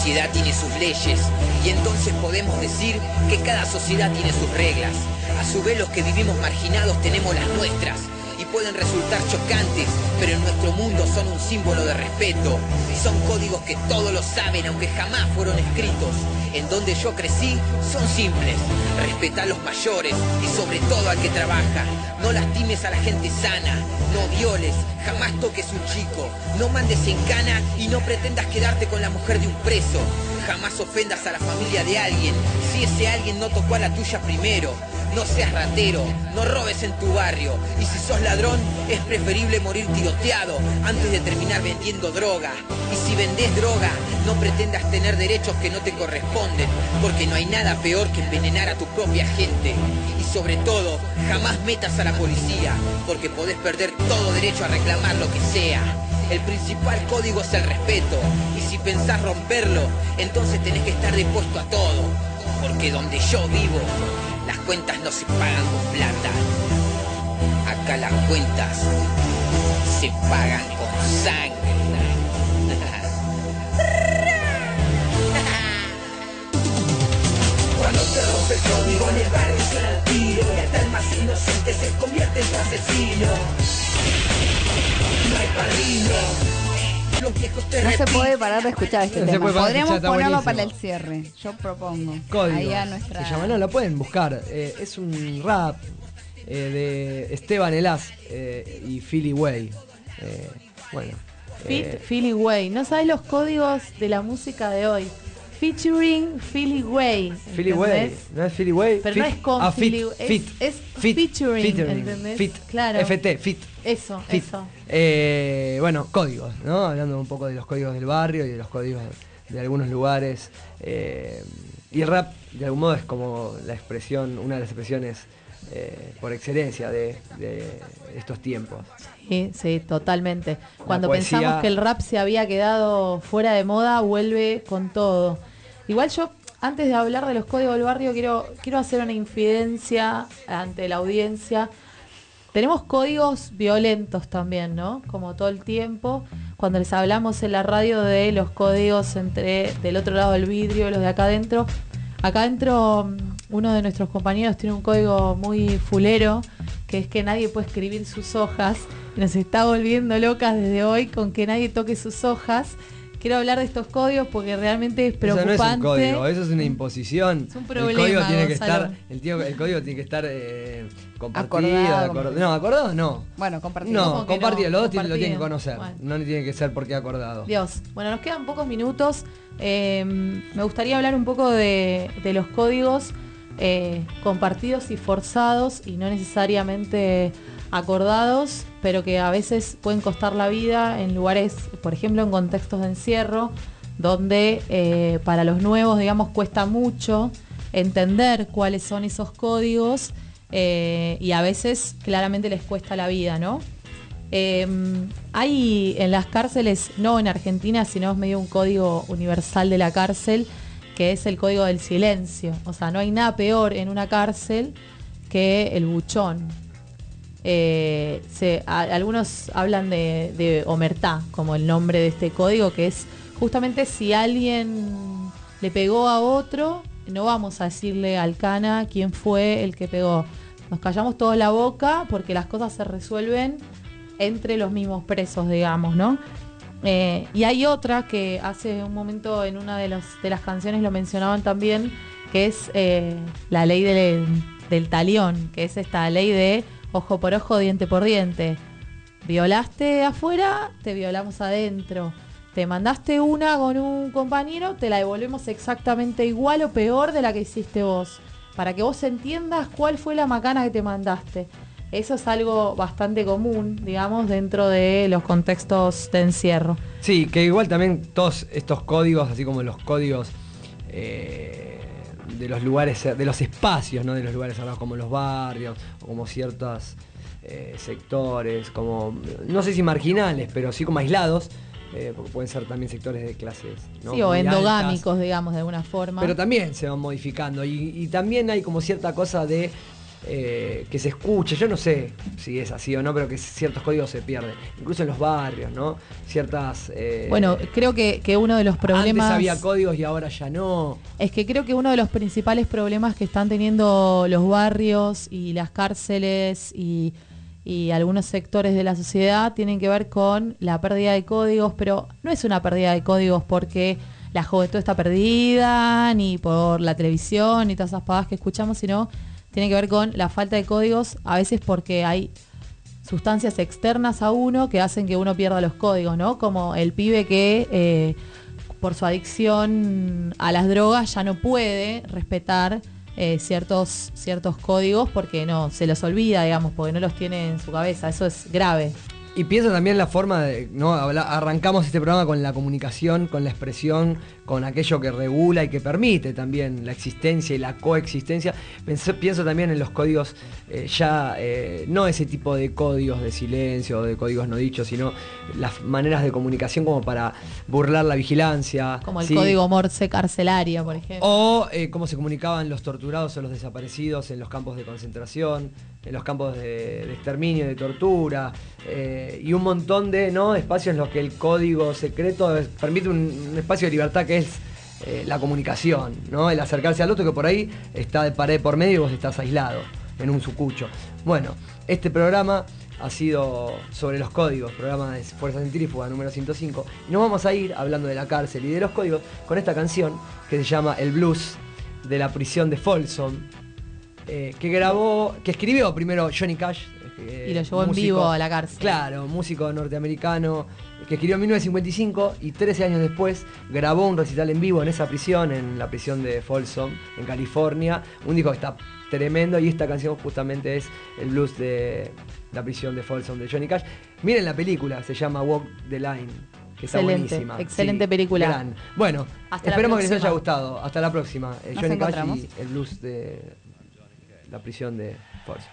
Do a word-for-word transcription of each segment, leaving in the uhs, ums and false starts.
sociedad tiene sus leyes, y entonces podemos decir que cada sociedad tiene sus reglas. A su vez los que vivimos marginados tenemos las nuestras, y pueden resultar chocantes, pero en nuestro mundo son un símbolo de respeto. Son códigos que todos lo saben, aunque jamás fueron escritos. En donde yo crecí son simples: respeta a los mayores y sobre todo al que trabaja. No lastimes a la gente sana, no violes, jamás toques un chico, no mandes en cana y no pretendas quedarte con la mujer de un preso. Jamás ofendas a la familia de alguien si ese alguien no tocó a la tuya primero. No seas ratero, no robes en tu barrio, y si sos ladrón es preferible morir tiroteado antes de terminar vendiendo droga. Y si vendés droga, no pretendas tener derechos que no te corresponden, porque no hay nada peor que envenenar a tu propia gente. Y sobre todo, jamás metas a la policía, porque podés perder todo derecho a reclamar lo que sea. El principal código es el respeto, y si pensás romperlo, entonces tenés que estar dispuesto a todo, porque donde yo vivo, las cuentas no se pagan con plata. Acá las cuentas se pagan con sangre. Cuando se rompe el código en el barrio suena el tiro, y hasta el más inocente se convierte en tu asesino. No hay padrino. Los viejos te No se repiten. puede parar de escuchar este No se tema. puede parar de Podríamos escuchar, está ponerlo buenísimo. para el cierre. Yo propongo. Código. Ahí a nuestra... Se llama, no, lo pueden buscar. Eh, es un rap eh, de Esteban Elaz eh, y Philly Way. Eh, bueno. Fit eh, Philly Way. No sabes los códigos de la música de hoy. Featuring Philly Way. Philly Way. ¿entendés? ¿No es Philly Way? Pero Fit. no es con ah, Philly, fit, es- fit, es fit, featuring, ¿entendés? Fit. Claro. F T, fit. Eso, Fit. eso. Eh, bueno, códigos, ¿no? Hablando un poco de los códigos del barrio y de los códigos de algunos lugares. Eh, y el rap, de algún modo, es como la expresión, una de las expresiones eh, por excelencia de, de estos tiempos. Sí, sí, totalmente. Cuando poesía- pensamos que el rap se había quedado fuera de moda, vuelve con todo. Igual yo, antes de hablar de los códigos del barrio, quiero, quiero hacer una infidencia ante la audiencia. Tenemos códigos violentos también, ¿no? Como todo el tiempo. Cuando les hablamos en la radio de los códigos entre del otro lado del vidrio y los de acá adentro. Acá adentro uno de nuestros compañeros tiene un código muy fulero, que es que nadie puede escribir sus hojas. Y nos está volviendo locas desde hoy con que nadie toque sus hojas. Quiero hablar de estos códigos porque realmente es preocupante. Eso no es un código, eso es una imposición. Es un problema, el código tiene que Gonzalo. estar, el, tío, el código tiene que estar eh, compartido, Acordado, acordado. No, acordado no. Bueno, compartido. No, ¿Cómo que compartido, no? los dos tienen- lo tienen que Compartido. conocer. Bueno. No tiene que ser porque acordado. Dios. Bueno, nos quedan pocos minutos. Eh, me gustaría hablar un poco de, de los códigos eh, compartidos y forzados y no necesariamente acordados, pero que a veces pueden costar la vida en lugares, por ejemplo, en contextos de encierro, donde eh, para los nuevos, digamos, cuesta mucho entender cuáles son esos códigos eh, y a veces claramente les cuesta la vida, ¿no? Eh, hay en las cárceles, no en Argentina, sino es medio un código universal de la cárcel, que es el código del silencio. O sea, no hay nada peor en una cárcel que el buchón. Eh, se, a- algunos hablan de, de omertá como el nombre de este código, que es justamente si alguien le pegó a otro, no vamos a decirle al cana quién fue el que pegó. Nos callamos todos la boca porque las cosas se resuelven entre los mismos presos, digamos, ¿no? Eh, y hay otra que hace un momento en una de, los, de las canciones lo mencionaban también, que es eh, la ley del, del talión, que es esta ley de ojo por ojo, diente por diente. Violaste afuera, te violamos adentro. Te mandaste una con un compañero, te la devolvemos exactamente igual o peor de la que hiciste vos, para que vos entiendas cuál fue la macana que te mandaste. Eso es algo bastante común, digamos, dentro de los contextos de encierro. Sí, que igual también todos estos códigos, así como los códigos eh, de los lugares, de los espacios, ¿no? De los lugares cerrados, como los barrios, o como ciertos eh, sectores, como, no sé si marginales, pero sí como aislados, eh, porque pueden ser también sectores de clases, ¿no? Sí, o Muy endogámicos, altas, digamos, de alguna forma. pero también se van modificando. Y, y también hay como cierta cosa de eh, que se escuche. Yo no sé si es así o no, pero que ciertos códigos se pierden. Incluso en los barrios, ¿no? Ciertas... Eh, bueno, creo que, que uno de los problemas... Antes había códigos y ahora ya no. Es que creo que uno de los principales problemas que están teniendo los barrios y las cárceles y, y algunos sectores de la sociedad tienen que ver con la pérdida de códigos, pero no es una pérdida de códigos porque la juventud está perdida, ni por la televisión, ni todas esas pavadas que escuchamos, sino tiene que ver con la falta de códigos, a veces porque hay sustancias externas a uno que hacen que uno pierda los códigos, ¿no? Como el pibe que eh, por su adicción a las drogas ya no puede respetar eh, ciertos, ciertos códigos porque no se los olvida, digamos, porque no los tiene en su cabeza. Eso es grave. Y piensa también la forma de, ¿no? Arrancamos este programa con la comunicación, con la expresión, con aquello que regula y que permite también la existencia y la coexistencia. Pienso, pienso también en los códigos, eh, ya eh, no ese tipo de códigos de silencio o de códigos no dichos, sino las maneras de comunicación como para burlar la vigilancia. Como el ¿sí? código Morse carcelaria, por ejemplo. O eh, cómo se comunicaban los torturados o los desaparecidos en los campos de concentración, en los campos de, de exterminio, de tortura, eh, y un montón de, ¿no?, espacios en los que el código secreto es, permite un, un espacio de libertad que es eh, la comunicación, ¿no? El acercarse al otro que por ahí está de pared por medio y vos estás aislado en un sucucho. Bueno, este programa ha sido sobre los códigos, programa de Fuerza Centrífuga número ciento cinco, y nos vamos a ir hablando de la cárcel y de los códigos con esta canción que se llama El Blues de la prisión de Folsom. Eh, que grabó, que escribió primero Johnny Cash. Eh, y lo llevó músico, en vivo a la cárcel. Claro, músico norteamericano, que escribió en mil novecientos cincuenta y cinco y trece años después grabó un recital en vivo en esa prisión, en la prisión de Folsom, en California. Un disco que está tremendo y esta canción justamente es el blues de la prisión de Folsom de Johnny Cash. Miren la película, se llama Walk the Line. Que está excelente, buenísima. excelente sí, película. Gran. Bueno, hasta esperemos que les haya gustado. Hasta la próxima. Eh, Nos Johnny Cash encontramos. y el blues de la prisión de Folsom.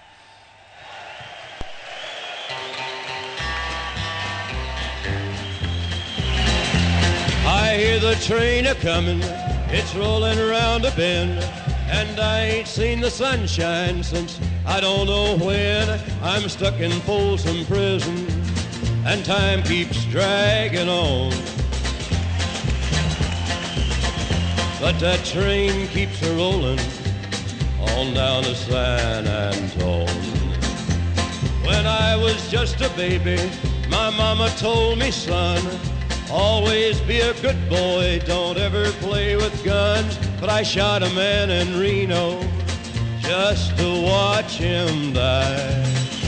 I hear the train a-comin', it's rollin' around a bend, and I ain't seen the sunshine since I don't know when. I'm stuck in Folsom Prison, and time keeps dragging on. But that train keeps a-rollin' on down to San Antone. When I was just a baby, my mama told me, son, always be a good boy, don't ever play with guns. But I shot a man in Reno just to watch him die.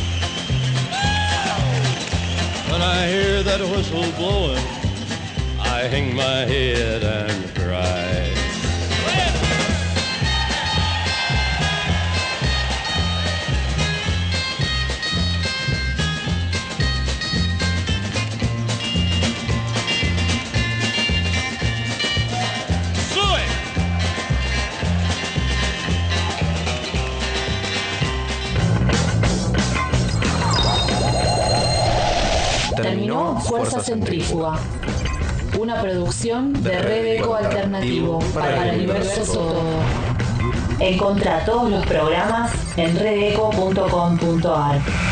When I hear that whistle blowing, I hang my head and cry. Terminó Fuerza Centrífuga, una producción de Red Eco Alternativo para el universo todo. Encontrá todos los programas en redeco punto com punto ar.